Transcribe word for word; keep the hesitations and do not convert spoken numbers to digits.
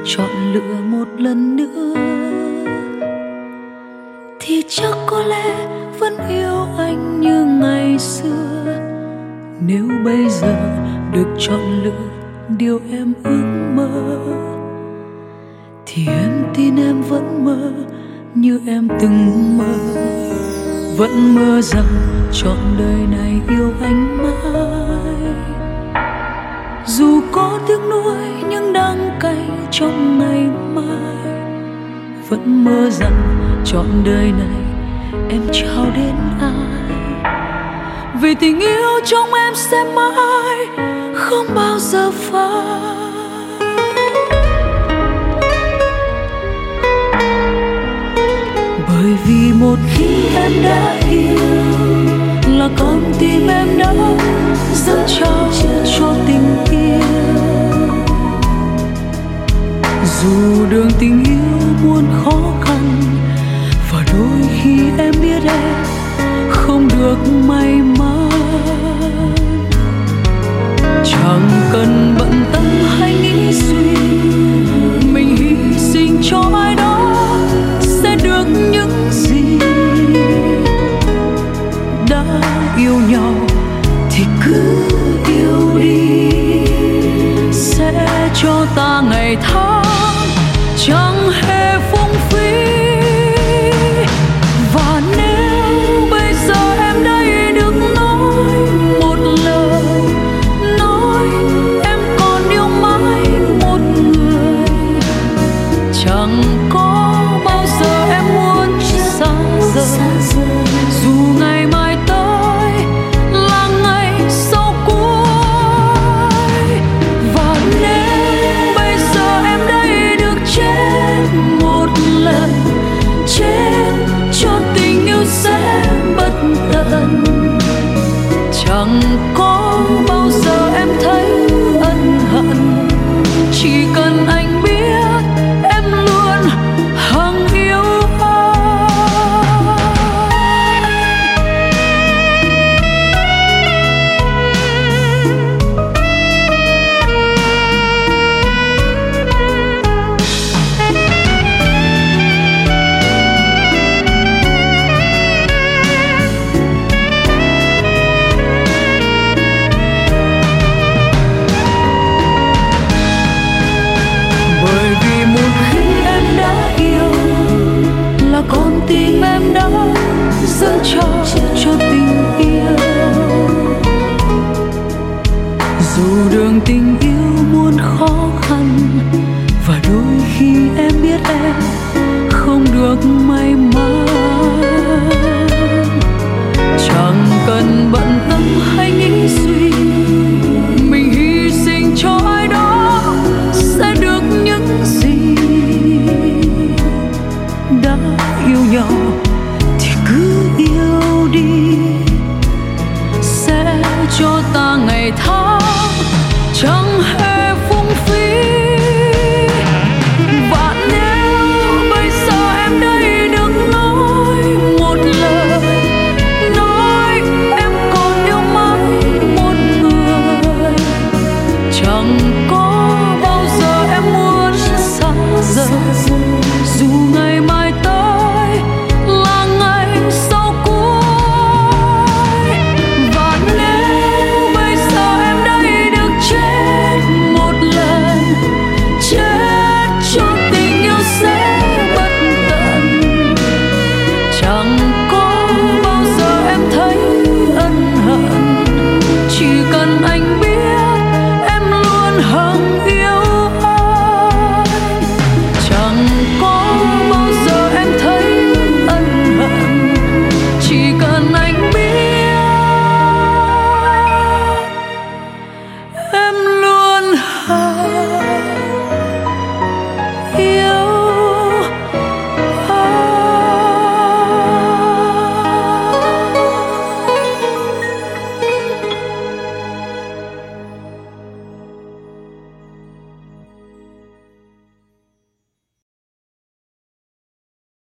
chọn lựa một lần nữa thì chắc có lẽ vẫn yêu anh như ngày xưa. Nếu bây giờ được chọn lựa điều em ước mơ thì em tin em vẫn mơ như em từng mơ, vẫn mơ rằng trọn đời này yêu anh mãi. Dù có tiếc nuối nhưng đắng cay trong ngày mai, vẫn mơ rằng trọn đời này em trao đến ai. Vì tình yêu trong em sẽ mãi không bao giờ phai. Bởi vì một khi em đã yêu là con tim em đã dâng trao cho tình yêu. Dù đường tình yêu muôn khó khăn và đôi khi em biết em không được may mắn, chẳng cần bận tâm hay nghĩ suy, mình hy sinh cho ai đó sẽ được những gì. Đã yêu nhau thì cứ yêu đi, sẽ cho ta ngày tháng chẳng hề phung phí. Và nếu bây giờ em đây được nói một lời, nói em còn yêu mãi một người, chẳng có bao giờ em muốn xa rời. Dù ngày mai tới là ngày sau cuối, và nếu bây giờ em đây được chết một lần, chết cho tình yêu sẽ bất tận, chẳng có bao giờ em thấy ân hận. Chỉ cần anh biết em luôn hằng yêu con tim em đã dâng trao cho tình yêu. Dù đường tình yêu muôn khó khăn và đôi khi em biết em không được may mắn,